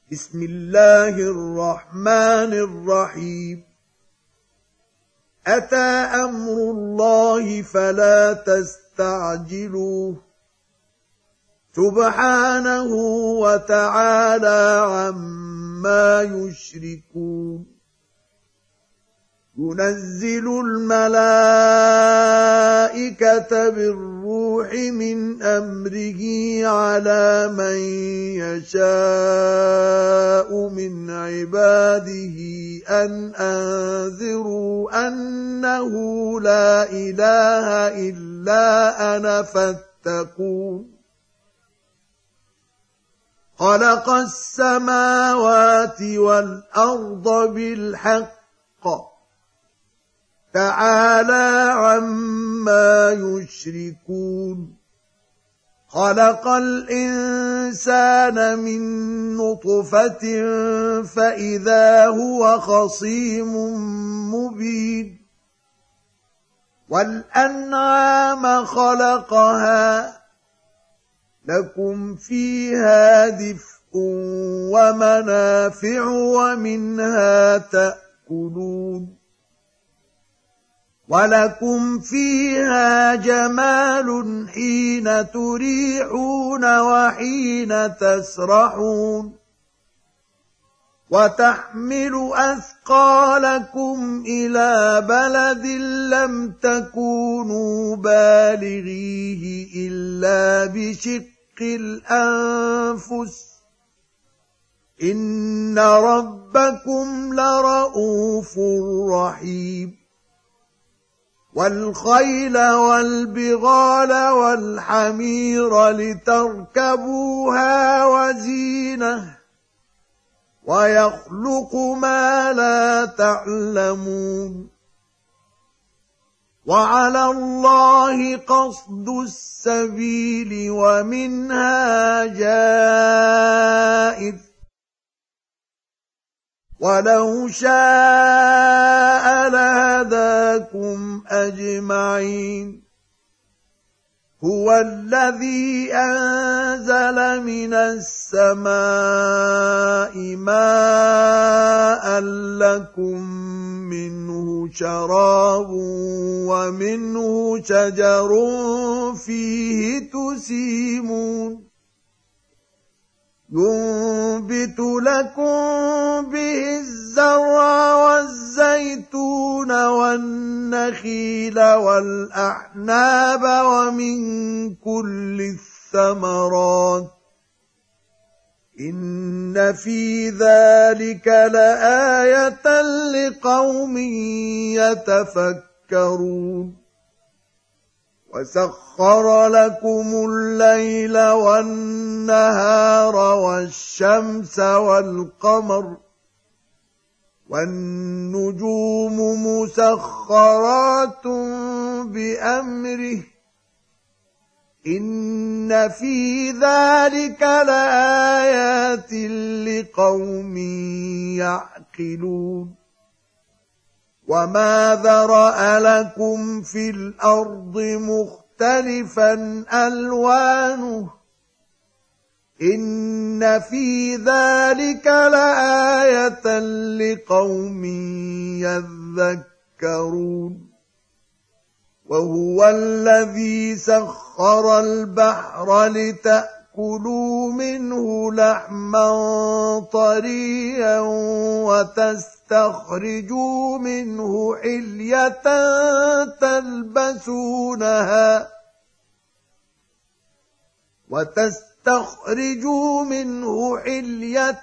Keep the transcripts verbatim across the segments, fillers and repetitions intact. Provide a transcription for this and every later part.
بسم الله الرحمن الرحيم أتى أمر الله فلا تستعجلوه سبحانه وتعالى عما يشركون ينزل الملائكة بالروح من أمره على من يشاء من عباده أن أنذروا أنه لا إله إلا أنا فاتقون خلق السماوات والأرض بالحق تعالى عما يشركون خلق الإنسان من نطفة فإذا هو خصيم مبين والأنعام خلقها لكم فيها دفء ومنافع ومنها تأكلون ولكم فيها جمال حين تريحون وحين تسرحون وتحمل أثقالكم إلى بلد لم تكونوا بالغيه إلا بشق الأنفس إن ربكم لرؤوف رحيم والخيل والبغال والحمير لتركبوها وزينة ويخلق ما لا تعلمون وعلى الله قصد السبيل ومنها جائر ولو شاء لهداكم أجمعين هو الذي أنزل من السماء ماء لكم منه شراب ومنه شجر فيه تسيمون ينبت لكم به الزرع والزيتون والنخيل والأعناب ومن كل الثمرات إن في ذلك لآية لقوم يتفكرون وسخر لكم الليل والنهار والشمس والقمر والنجوم مسخرات بأمره إن في ذلك لآيات لقوم يعقلون وما ذرأ لكم في الأرض مختلفا ألوانه إن في ذلك لآية لقوم يذكرون وهو الذي سخر البحر لتأكلوا منه لحما طريا وتستخرجوا منه حلية تلبسونها وتستخرجوا منه حلية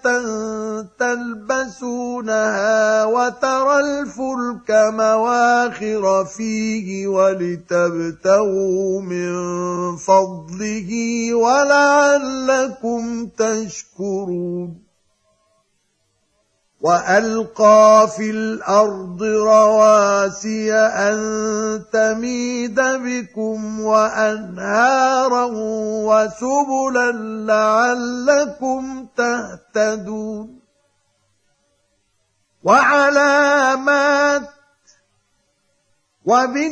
تلبسونها وترى الفلك مواخر فيه ولتبتغوا من فضله ولعلكم تشكرون وألقى في الأرض رواسي أن تميد بكم وأنهارا وسبلا لعلكم تهتدون وعلامات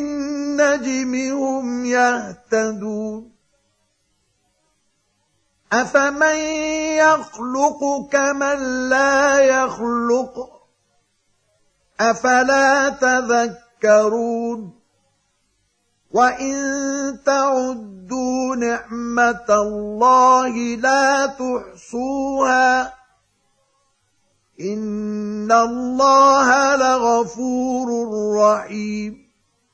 وبالنجم هم يهتدون أفمن يخلق كمن لا يخلق أفلا تذكرون وإن تعدوا نعمة الله لا تحصوها إن الله لغفور رحيم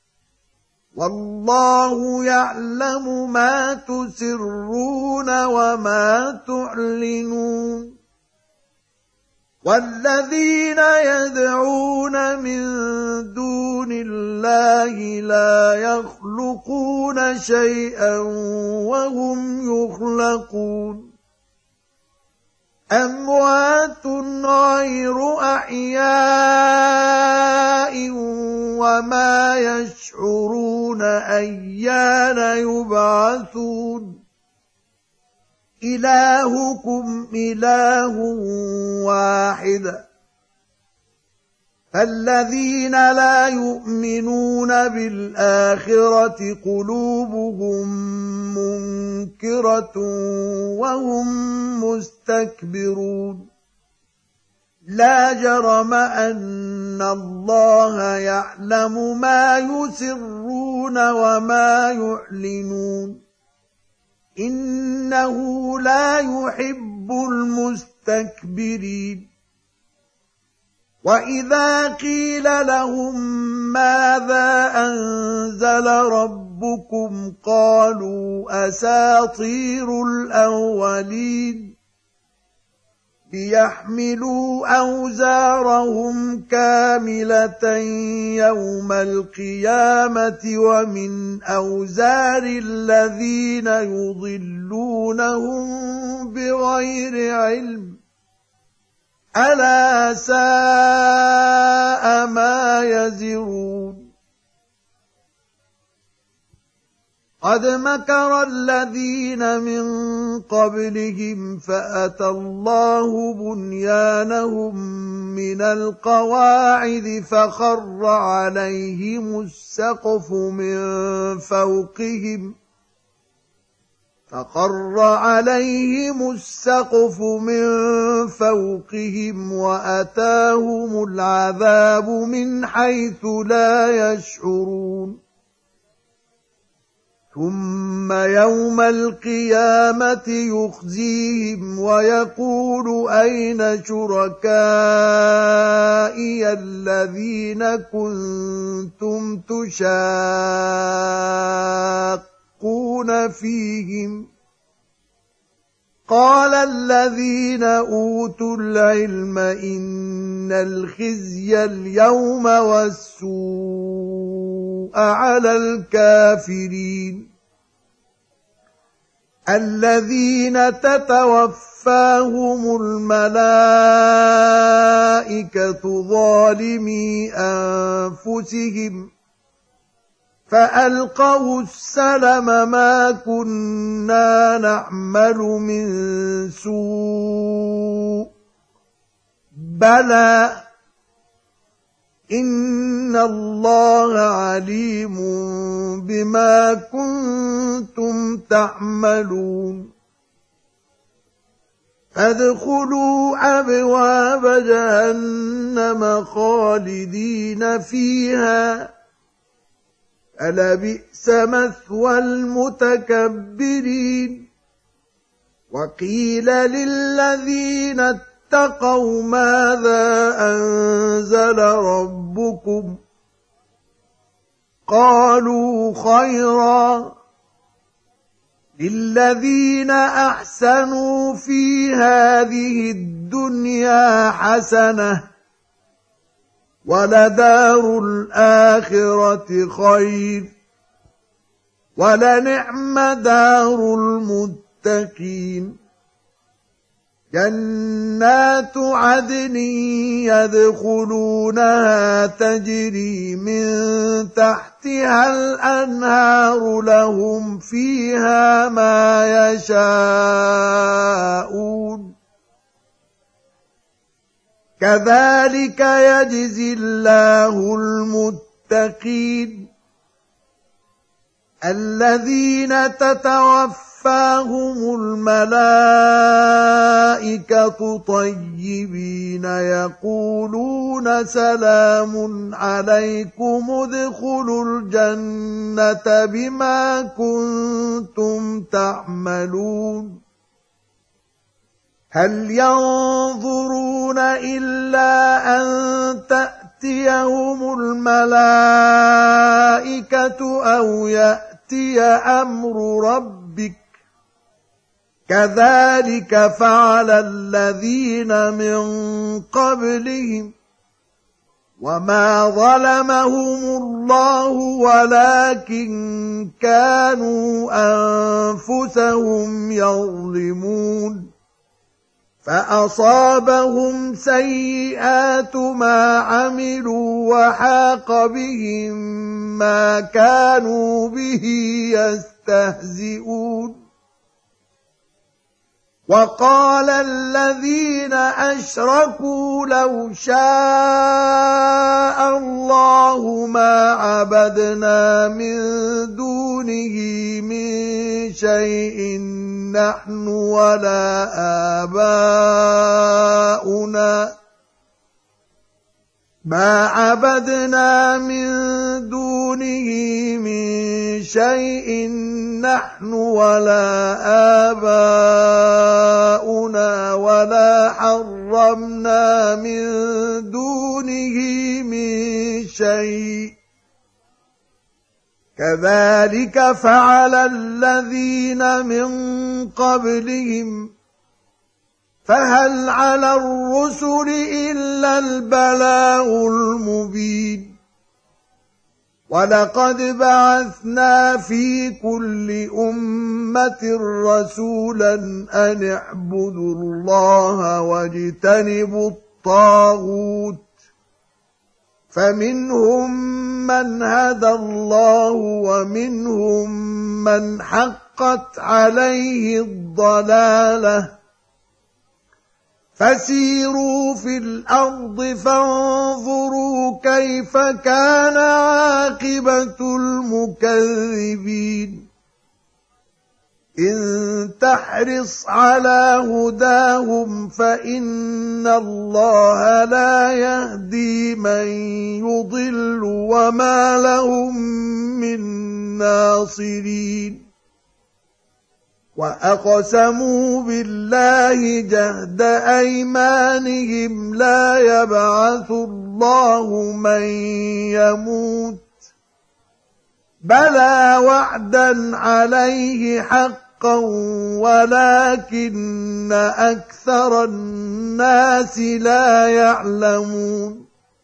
والله يعلم ما تسرون وما تعلنون والذين يدعون من دون الله لا يخلقون شيئا وهم يخلقون أموات غير أحياء وما يشعرون أيان يبعثون إلهكم إله واحد فالذين لا يؤمنون بالآخرة قلوبهم منكرة وهم مستكبرون لا جرم أن الله يعلم ما يسرون وما يعلنون إنه لا يحب المستكبرين وإذا قيل لهم ماذا أنزل ربكم قالوا أساطير الأولين ليحملوا أوزارهم كاملة يوم القيامة ومن أوزار الذين يضلونهم بغير علم ألا ساء ما يزرون قد مكر الذين من قبلهم فأتى الله بنيانهم من القواعد فخر عليهم السقف من فوقهم فخر عليهم السقف من فوقهم وأتاهم العذاب من حيث لا يشعرون ثم يوم القيامة يخزيهم ويقول أين شركائي الذين كنتم تشاقون فيهم قال الذين أوتوا العلم إن الخزي اليوم والسوء على الكافرين الذين تتوفاهم الملائكة ظالمي أنفسهم فألقوا السلم ما كنا نعمل من سوء بلى إن الله عليم بما كنتم تعملون فادخلوا أبواب جهنم خالدين فيها ألبئس مثوى المتكبرين وقيل للذين اتقوا ماذا أنزل ربكم قالوا خيرا للذين أحسنوا في هذه الدنيا حسنة ولدار الآخرة خير ولنعم دار المتقين جنات عدن يدخلونها تجري من تحتها الأنهار لهم فيها ما يشاءون كذلك يجزي الله المتقين الذين تتوفاهم الملائكة طيبين يقولون سلام عليكم ادخلوا الجنة بما كنتم تعملون هل ينظرون إلا أن تأتيهم الملائكة أو يأتي أمر ربك كذلك فعل الذين من قبلهم وما ظلمهم الله ولكن كانوا أنفسهم يظلمون فأصابهم سيئات ما عملوا وحاق بهم ما كانوا به يستهزئون وقال الذين أشركوا لو شاء الله ما عبدنا من دونه من شيء نحن ولا آباؤنا ما عبدنا من دونه من شيء نحن ولا آباؤنا ولا حرمنا من دونه من شيء كذلك فعل الذين من قبلهم فهل على الرسل إلا البلاغ المبين ولقد بعثنا في كل أمة رسولا أن اعبدوا الله واجتنبوا الطاغوت فمنهم من هدى الله ومنهم من حقت عليه الضلالة فسيروا في الأرض فانظروا كيف كان عاقبة المكذبين إن تحرص على هداهم فإن الله لا يهدي من يضل وما لهم من ناصرين وأقسموا بالله جهد أيمانهم لا يبعث الله من يموت بلى وعدا عليه حقا ولكن أكثر الناس لا يعلمون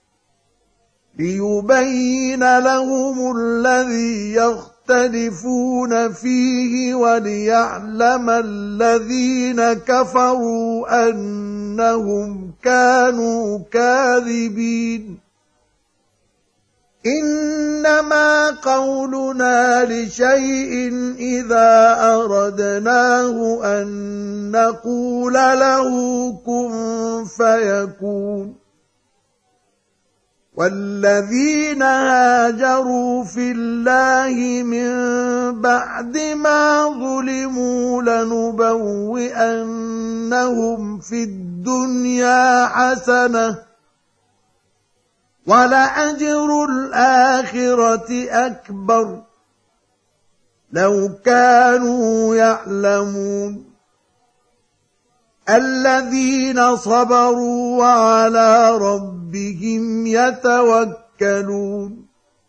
ليبين لهم الذي يختلفون فيه وليعلم الذين كفروا أنهم كانوا كاذبين إنما قولنا لشيء إذا أردناه أن نقول له كن فيكون والذين هاجروا في الله من بعد ما ظلموا لنبوئنهم في الدنيا حسنة ولأجر الآخرة أكبر لو كانوا يعلمون الذين صبروا وعلى ربهم يتوكلون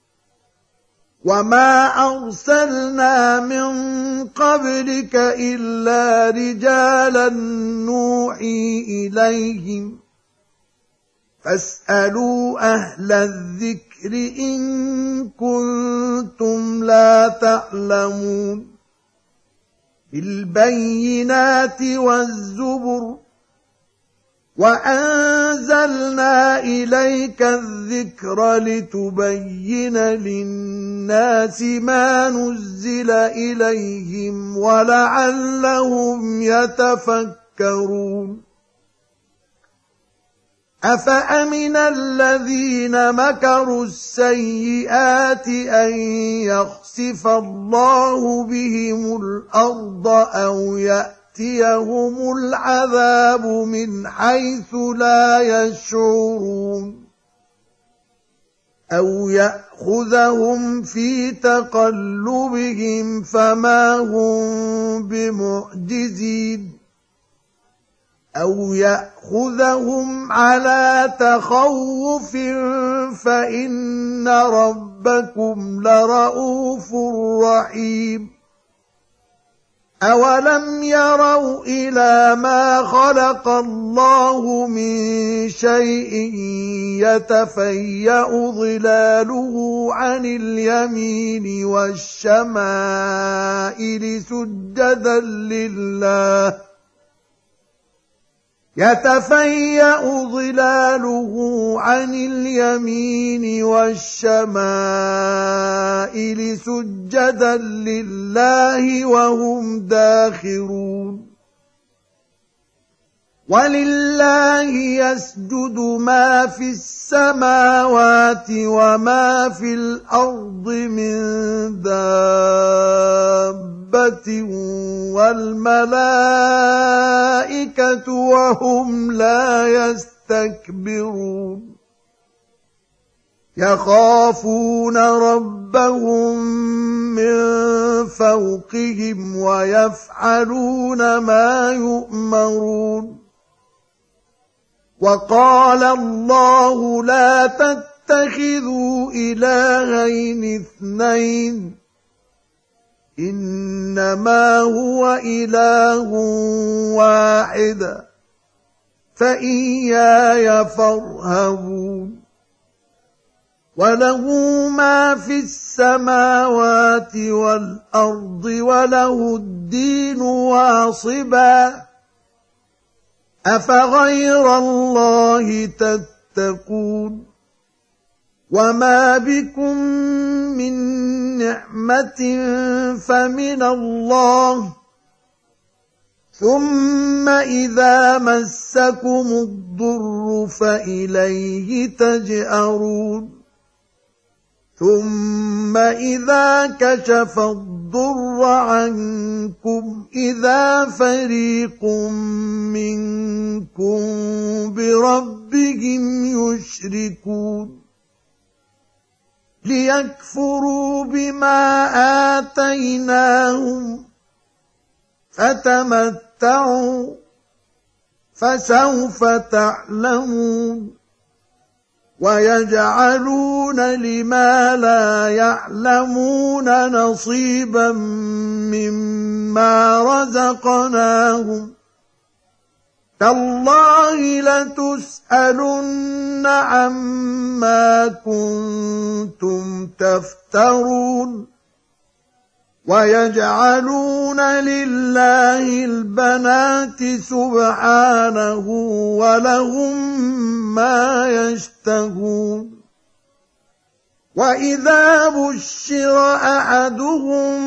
وما أرسلنا من قبلك إلا رجالا نوحي إليهم فاسألوا أهل الذكر إن كنتم لا تعلمون بالبينات والزبر وأنزلنا إليك الذكر لتبين للناس ما نزل إليهم ولعلهم يتفكرون أفأمن الذين مكروا السيئات أن يخسف الله بهم الأرض أو يأتيهم العذاب من حيث لا يشعرون أو يأخذهم في تقلبهم فما هم بمعجزين أو يأخذهم على تخوف فإن ربكم لرؤوف رحيم أولم يروا إلى ما خلق الله من شيء يتفيأ ظلاله عن اليمين والشمائل سجدا لله يتفيأ ظلاله عن اليمين والشمائل سجدا لله وهم داخرون ولله يسجد ما في السماوات وما في الأرض من دابة والملائكة وهم لا يستكبرون يخافون ربهم من فوقهم ويفعلون ما يؤمرون وقال الله لا تتخذوا إلهين اثنين إنما هو إله واحد فإياي فارهبون وله ما في السماوات والأرض وله الدين واصبا أفغير الله تتقون وما بكم من نعمة فمن الله ثم إذا مسكم الضر فإليه تجأرون ثم إذا كشف الضر عنكم إذا فريق منكم بربهم يشركون ليكفروا بما آتيناهم فتمتعوا فسوف تعلمون ويجعلون لما لا يعلمون نصيبا مما رزقناهم تالله لتسألن عما كنتم تفترون ويجعلون لله البنات سبحانه ولهم ما يشتهون وإذا بشر أحدهم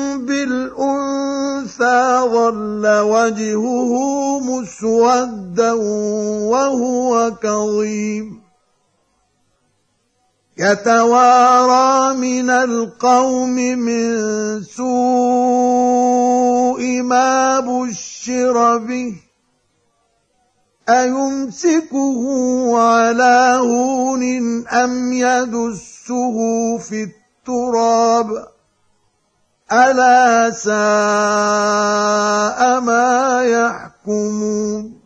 بالأنثى ظل وجهه مسودا وهو كظيم يتوارى من القوم من سوء ما بشر به أيمسكه على هون أم يدسه في التراب ألا ساء ما يحكمون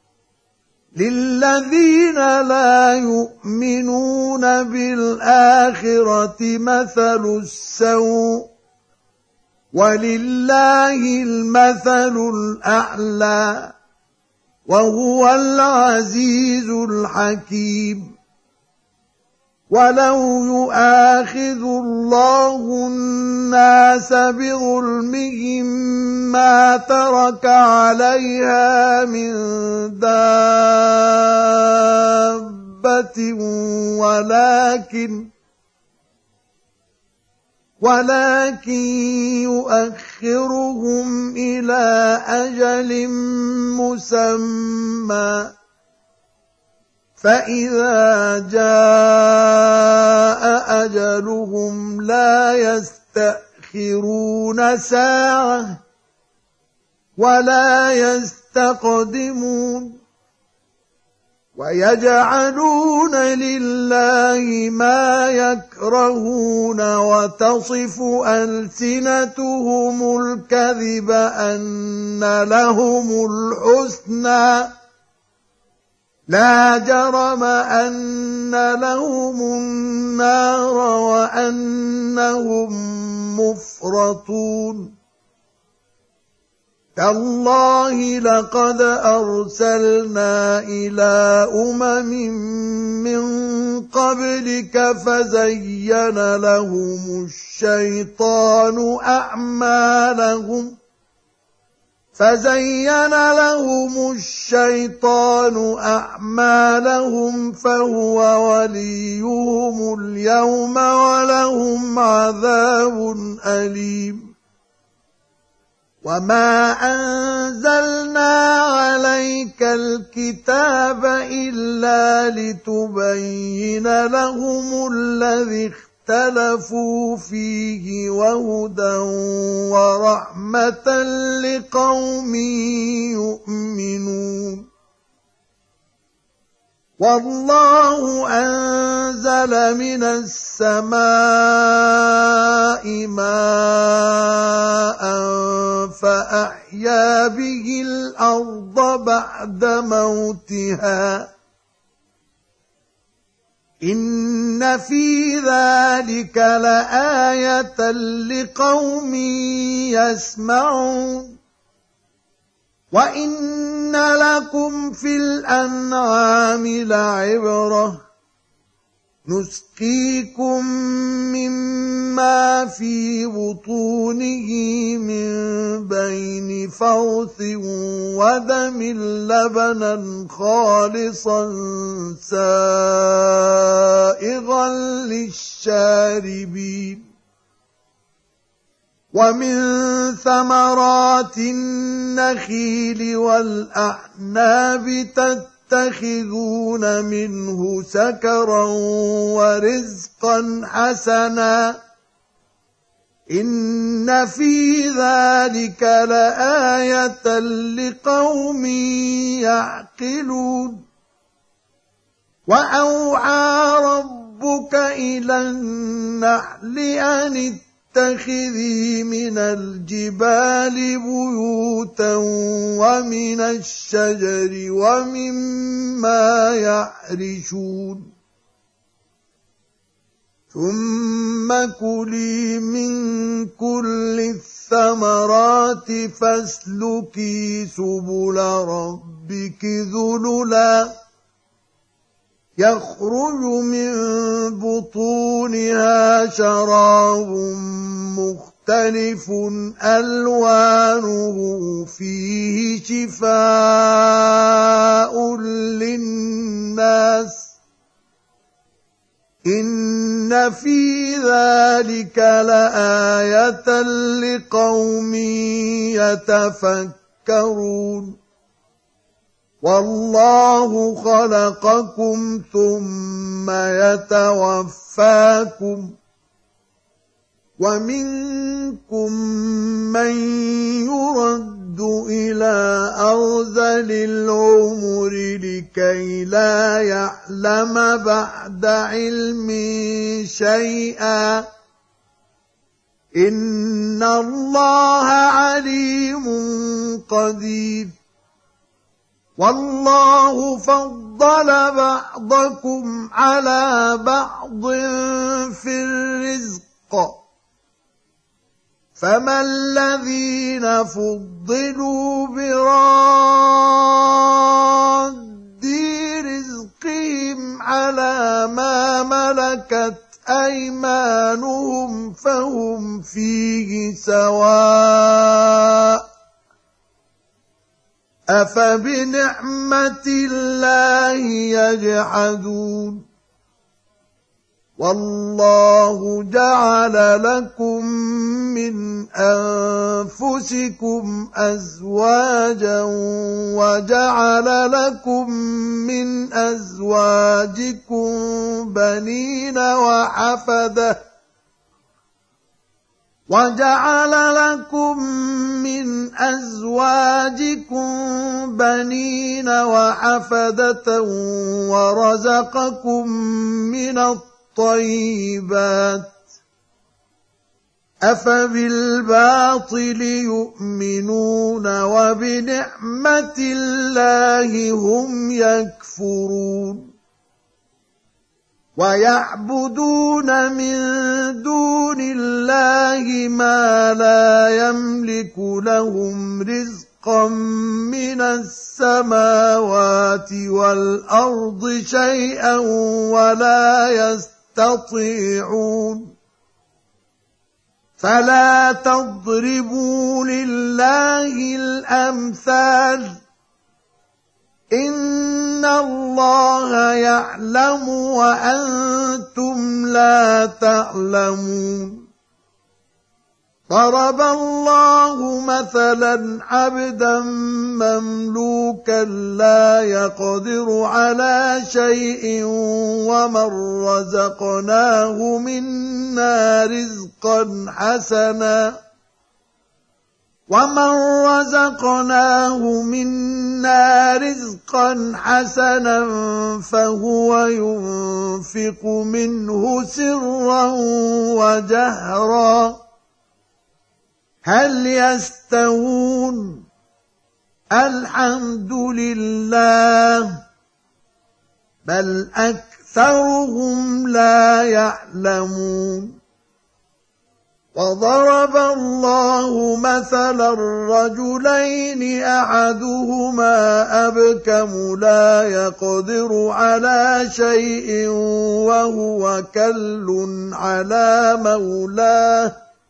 للذين لا يؤمنون بالآخرة مثل السوء ولله المثل الأعلى وهو العزيز الحكيم ولو يؤاخذ الله الناس بظلمهم ما ترك عليها من دابة ولكن ولكن يؤخرهم إلى أجل مسمى فإذا جاء أجلهم لا يستأخرون ساعة ولا يستقدمون ويجعلون لله ما يكرهون وتصف ألسنتهم الكذب أن لهم الحسنى لا جرم أن لهم النار وأنهم مفرطون تالله لقد أرسلنا إلى أمم من قبلك فزين لهم الشيطان أعمالهم فزين لهم الشيطان أعمالهم فهو وليهم اليوم ولهم عذاب أليم وما أنزلنا عليك الكتاب إلا لتبين لهم الذي اختلفوا فيه وهدى ورحمة لقوم يؤمنون والله أنزل من السماء ماء فأحيا به الأرض بعد موتها إن في ذلك لآية لقوم يسمعون وإن لكم في الأنعام لعبرة نسقيكم مما في بطونه من بين فرث ودم لبنا خالصا سائغا للشاربين ومن ثمرات النخيل والأعناب تتخذون منه سكرا ورزقا حسنا إن في ذلك لآية لقوم يعقلون وأوحى ربك إلى النحل أن اتخذي من الجبال بيوتا ومن الشجر ومما يعرشون ثم كلي من كل الثمرات فاسلكي سبل ربك ذللا يخرج من بطونها شراب مختلف ألوانه فيه شفاء للناس إن في ذلك لآية لقوم يتفكرون والله خلقكم ثم يتوفاكم ومنكم من يرد إلى أرذل العمر لكي لا يعلم بعد علم شيئا إن الله عليم قدير والله فضل بعضكم على بعض في الرزق فما الذين فضلوا براد رزقهم على ما ملكت أيمانهم فهم فيه سواء أفبنعمة الله يجحدون والله جعل لكم من أنفسكم أزواجا وجعل لكم من أزواجكم بنين وحفدة وجعل لكم من أزواجكم بنين وحفدة ورزقكم من الطيبات أفبالباطل يؤمنون وبنعمة الله هم يكفرون ويعبدون من دون الله ما لا يملك لهم رزقا من السماوات والأرض شيئا ولا يستطيعون فلا تضربوا لله الأمثال إن الله يعلم وأنتم لا تعلمون ضرب الله مثلا عبدا مملوكا لا يقدر على شيء ومن رزقناه منا رزقا حسنا ومن رزقناه منا رزقا حسنا فهو ينفق منه سرا وجهرا هل يستوون الحمد لله بل أكثرهم لا يعلمون وضرب الله مثلا رجلين أحدهما أبكم لا يقدر على شيء وهو كل على مولاه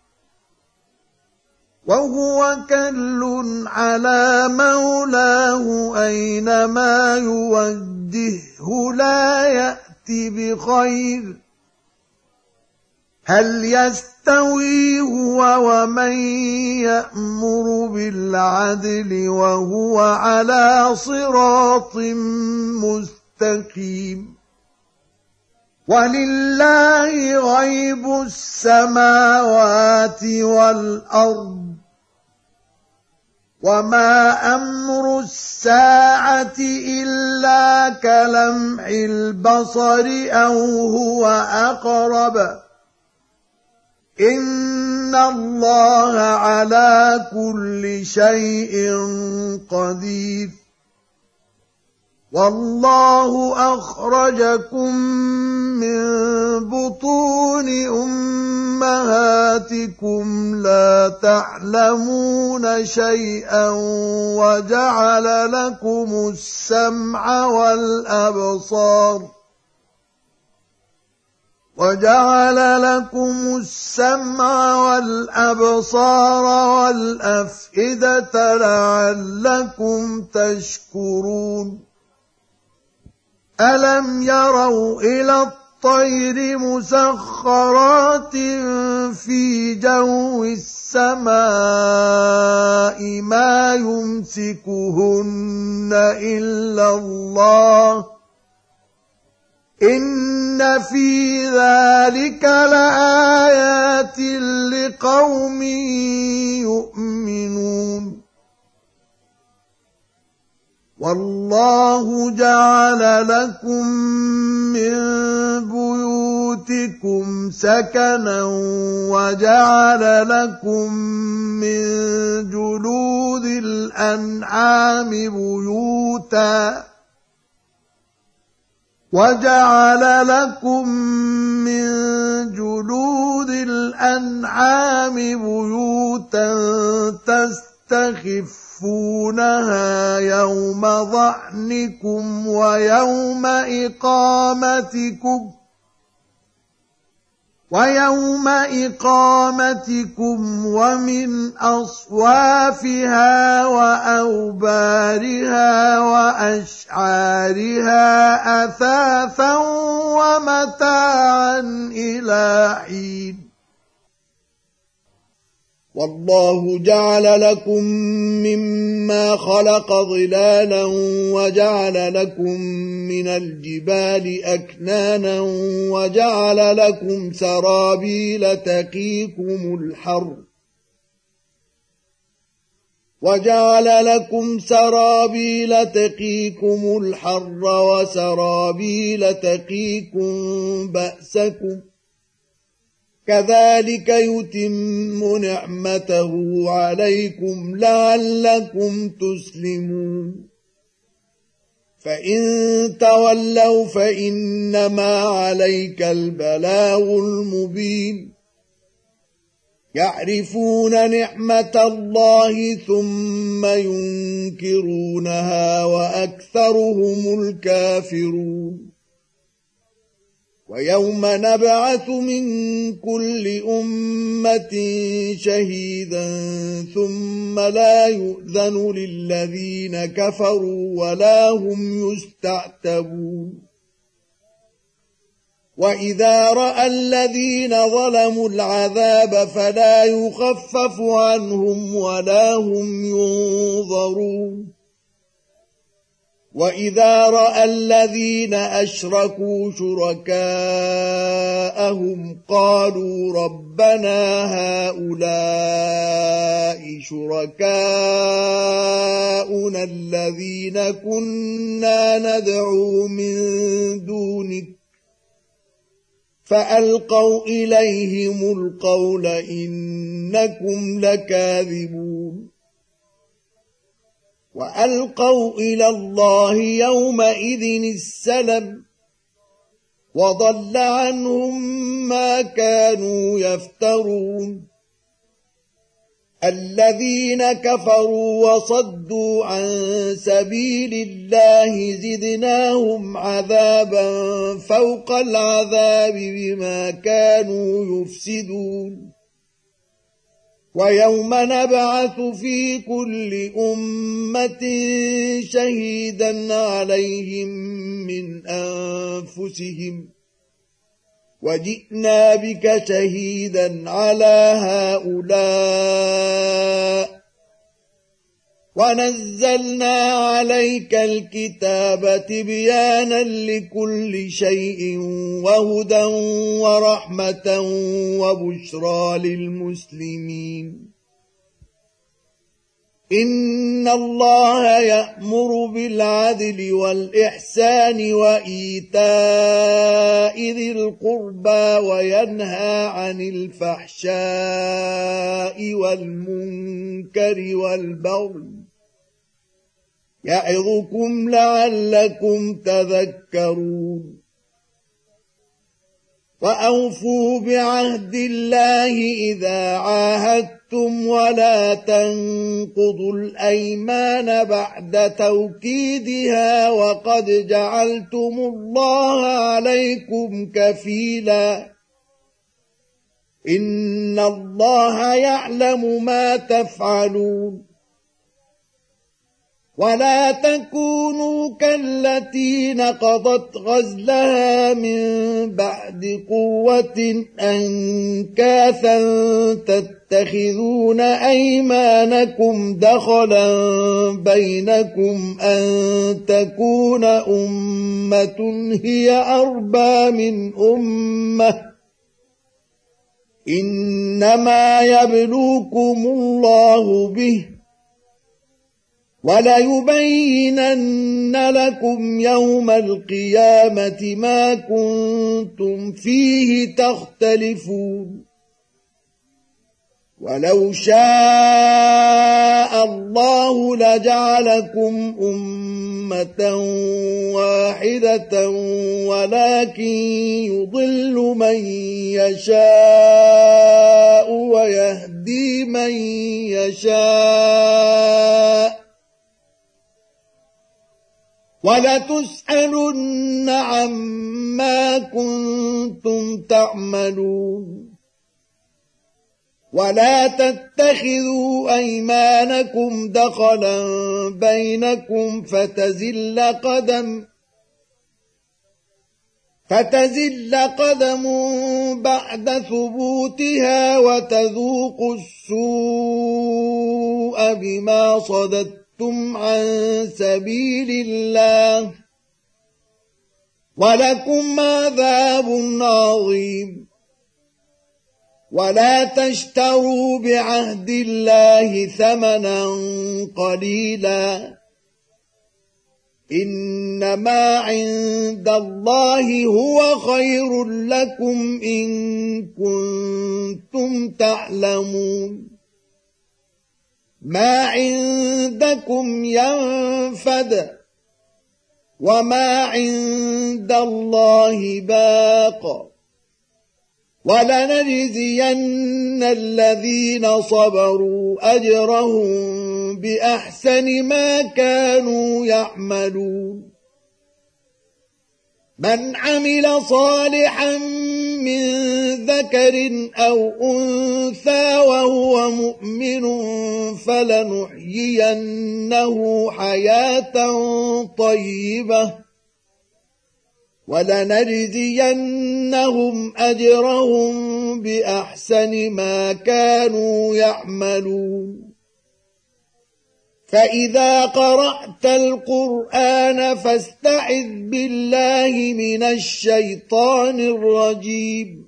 وهو كل على مولاه أينما يوجهه لا يأتي بخير هل يستوي هو ومن يأمر بالعدل وهو على صراط مستقيم ولله غيب السماوات والأرض وما أمر الساعة إلا كلمح البصر أو هو أقرب إن الله على كل شيء قدير والله أخرجكم من بطون أمهاتكم لا تعلمون شيئا وجعل لكم السمع والأبصار وجعل لكم السمع والأبصار والأفئدة لعلكم تشكرون ألم يروا إلى الطير مسخرات في جو السماء ما يمسكهن إلا الله إن في ذلك لآيات لقوم يؤمنون والله جعل لكم من بيوتكم سكنا وجعل لكم من جلود الأنعام بيوتا وجعل لكم من جلود الأنعام بيوتا تستخفونها يوم ظعنكم ويوم إقامتكم ويوم إقامتكم ومن أصوافها وأوبارها وأشعارها أثاثا ومتاعا إلى حين. والله جعل لكم مما خلق ظلالا وجعل لكم من الجبال أكنانا وجعل لكم سرابيل تقيكم الحر وجعل لكم سرابيل تقيكم الحر وسرابيل تقيكم بأسكم كذلك يتم نعمته عليكم لعلكم تسلمون. فإن تولوا فإنما عليك البلاغ المبين. يعرفون نعمة الله ثم ينكرونها وأكثرهم الكافرون. ويوم نبعث من كل أمة شهيدا ثم لا يؤذن للذين كفروا ولا هم يستعتبون. وإذا رأى الذين ظلموا العذاب فلا يخفف عنهم ولا هم ينظرون. وإذا رأى الذين أشركوا شركاءهم قالوا ربنا هؤلاء شركاؤنا الذين كنا ندعو من دونك فألقوا إليهم القول إنكم لكاذبون. وألقوا إلى الله يومئذ السلم وضل عنهم ما كانوا يفترون. الذين كفروا وصدوا عن سبيل الله زدناهم عذابا فوق العذاب بما كانوا يفسدون. ويوم نبعث في كل أمة شهيدا عليهم من أنفسهم وجئنا بك شهيدا على هؤلاء ونزلنا عليك الكتاب تبيانا لكل شيء وهدى ورحمة وبشرى للمسلمين. إن الله يأمر بالعدل والإحسان وإيتاء ذي القربى وينهى عن الفحشاء والمنكر والبغي يعظكم لعلكم تذكرون. وأوفوا بعهد الله إذا عاهدتم ولا تنقضوا الأيمان بعد توكيدها وقد جعلتم الله عليكم كفيلا إن الله يعلم ما تفعلون. ولا تكونوا كالتي نقضت غزلها من بعد قوة أنكاثا تتخذون أيمانكم دخلا بينكم أن تكون أمة هي أربى من أمة إنما يبلوكم الله به وليبينن لكم يوم القيامة ما كنتم فيه تختلفون. ولو شاء الله لجعلكم أمة واحدة ولكن يضل من يشاء ويهدي من يشاء وَلَتُسْأَلُنَّ عَمَّا كُنتُمْ تَعْمَلُونَ وَلَا تَتَّخِذُوا أَيْمَانَكُمْ دَخَلًا بَيْنَكُمْ فَتَزِلَّ قَدَمٌ فتزل قدم بعد ثبوتها وتذوقوا السوء بما صددتم عن سبيل الله ولكم عذاب عظيم ولا تشتروا بعهد الله ثمنا قليلا إنما عند الله هو خير لكم إن كنتم تعلمون ما عندكم ينفد وما عند الله باق ولنجزين الذين صبروا أجرهم بأحسن ما كانوا يعملون من عمل صالحا من ذكر أو أنثى وهو مؤمن فلنحيينه حياة طيبة ولنجزينهم أجرهم بأحسن ما كانوا يعملون فإذا قرأت القرآن فاستعذ بالله من الشيطان الرجيم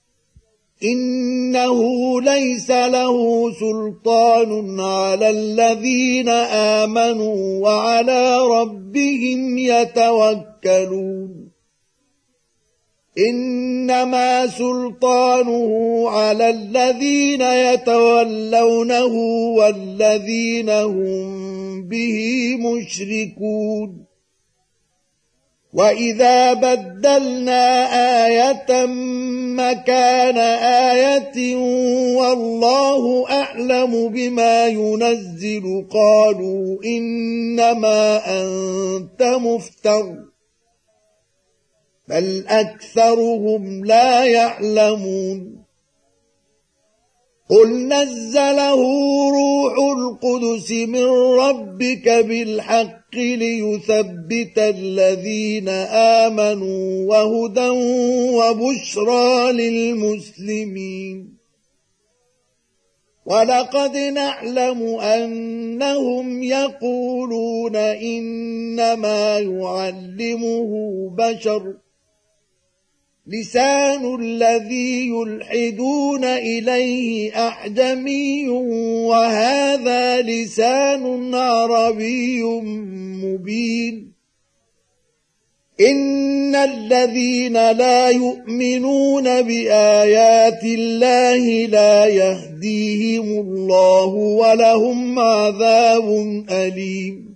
إنه ليس له سلطان على الذين آمنوا وعلى ربهم يتوكلون إنما سلطانه على الذين يتولونه والذين هم به مشركون وإذا بدلنا آية مكان آية والله أعلم بما ينزل قالوا إنما أنت مفتر بل أكثرهم لا يعلمون قل نزله روح القدس من ربك بالحق ليثبت الذين آمنوا وهدى وبشرى للمسلمين ولقد نعلم أنهم يقولون إنما يعلمه بشر لسان الذي يلحدون إليه أعجمي وهذا لسان عربي مبين إن الذين لا يؤمنون بآيات الله لا يهديهم الله ولهم عذاب أليم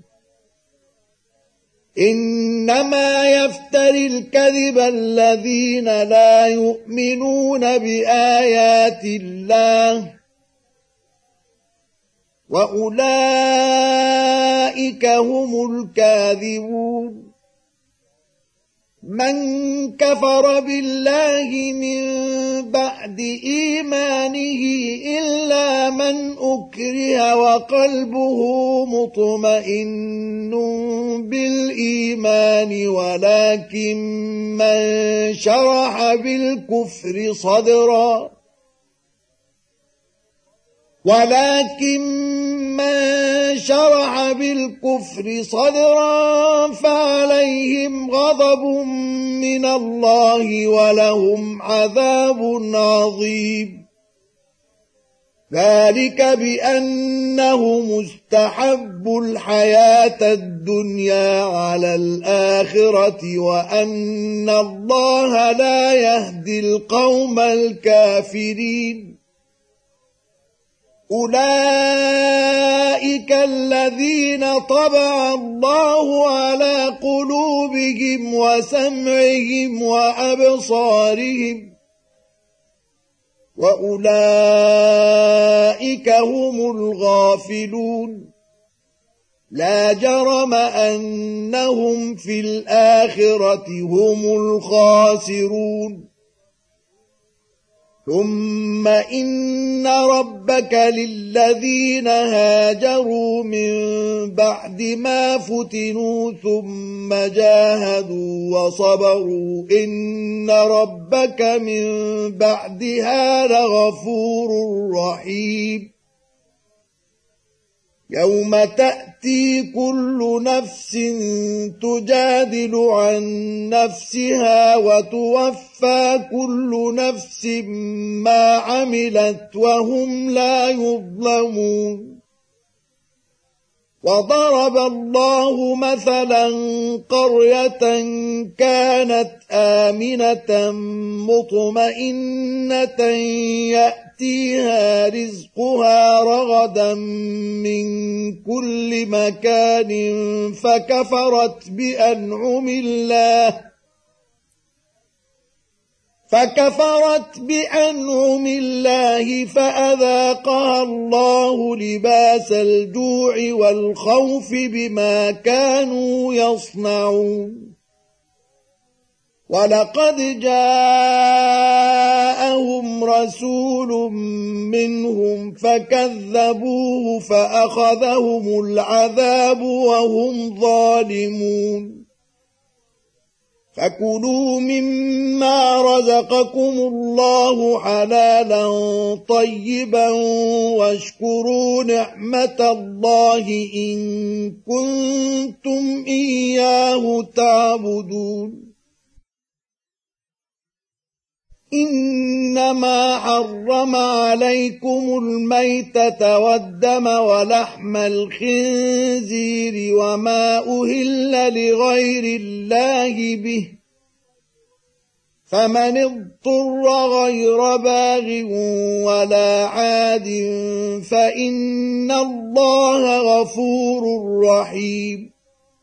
إنما يفتري الكذب الذين لا يؤمنون بآيات الله وأولئك هم الكاذبون من كفر بالله من بعد إيمانه إلا من أكره وقلبه مطمئن بالإيمان ولكن من شرح بالكفر صدرا ولكن من شرح بالكفر صدرا فعليهم غضب من الله ولهم عذاب عظيم ذلك بأنه مستحب الحياة الدنيا على الآخرة وأن الله لا يهدي القوم الكافرين أولئك الذين طبع الله على قلوبهم وسمعهم وأبصارهم وأولئك هم الغافلون لا جرم أنهم في الآخرة هم الخاسرون ثم إن ربك للذين هاجروا من بعد ما فتنوا ثم جاهدوا وصبروا إن ربك من بعدها لغفور رحيم يوم تأتي كل نفس تجادل عن نفسها وتوفى كل نفس ما عملت وهم لا يظلمون وضرب الله مثلا قرية كانت آمنة مطمئنة يأتيها رزقها رغدا من كل مكان فكفرت بأنعم الله فكفرت بأنعم الله فأذاقها الله لباس الجوع والخوف بما كانوا يصنعون ولقد جاءهم رسول منهم فكذبوه فأخذهم العذاب وهم ظالمون فكلوا مما رزقكم الله حلالا طيبا واشكروا نعمة الله إن كنتم إياه تعبدون إنما حرم عليكم الميتة والدم ولحم الخنزير وما أهل لغير الله به فمن اضطر غير باغ ولا عاد فإن الله غفور رحيم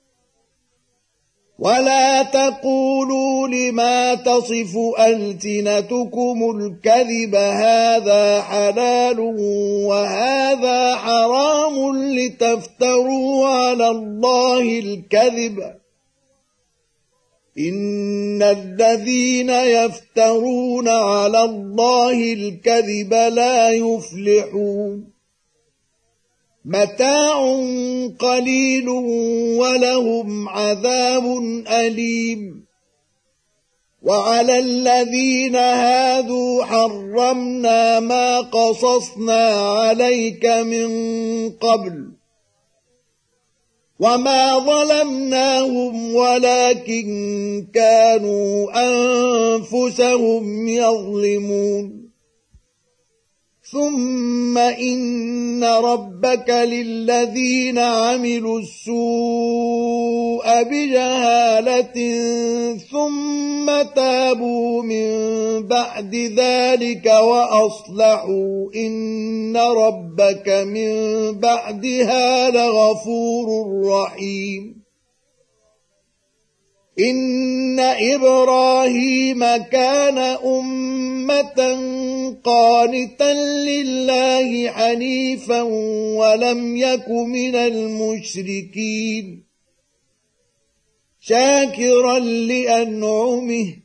ولا تقولوا لما تصف ألسنتكم الكذب هذا حلال وهذا حرام لتفتروا على الله الكذب إن الذين يفترون على الله الكذب لا يفلحون متاع قليل ولهم عذاب أليم وعلى الذين هادوا حرمنا ما قصصنا عليك من قبل وما ظلمناهم ولكن كانوا أنفسهم يظلمون ثم إن ربك للذين عملوا السوء بجهالة ثم تابوا من بعد ذلك وأصلحوا إن ربك من بعدها لغفور رحيم إن إبراهيم كان أمة قانتا لله حنيفا ولم يك من المشركين شاكرا لأنعمه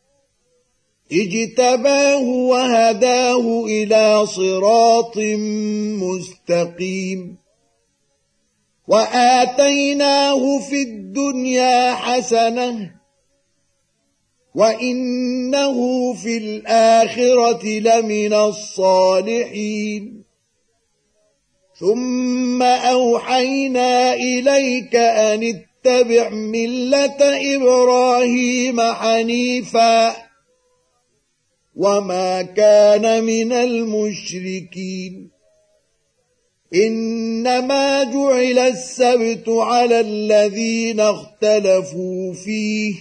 اجتباه وهداه إلى صراط مستقيم وآتيناه في الدنيا حسنة وإنه في الآخرة لمن الصالحين ثم أوحينا إليك أن اتبع ملة إبراهيم حنيفا وما كان من المشركين إنما جعل السبت على الذين اختلفوا فيه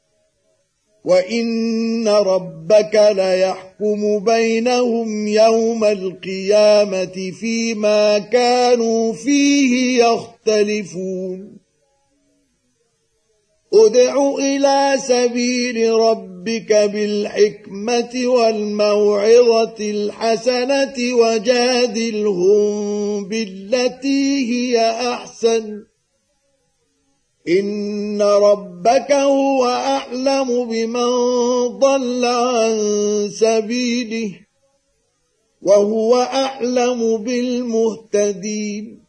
وإن ربك ليحكم بينهم يوم القيامة فيما كانوا فيه يختلفون ادع إلى سبيل ربك بالحكمة والموعظة الحسنة وجادلهم بالتي هي أحسن إن ربك هو أعلم بمن ضل عن سبيله وهو أعلم بالمهتدين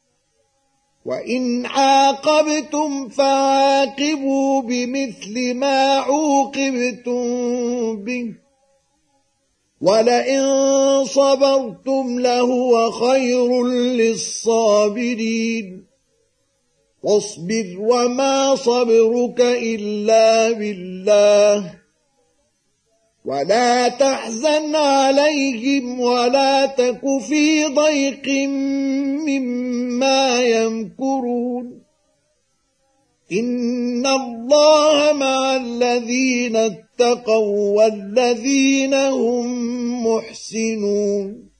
وإن عاقبتم فعاقبوا بمثل ما عوقبتم به ولئن صبرتم لهو خير للصابرين واصبر وما صبرك إلا بالله ولا تحزن عليهم ولا تك في ضيق مما يمكرون إن الله مع الذين اتقوا والذين هم محسنون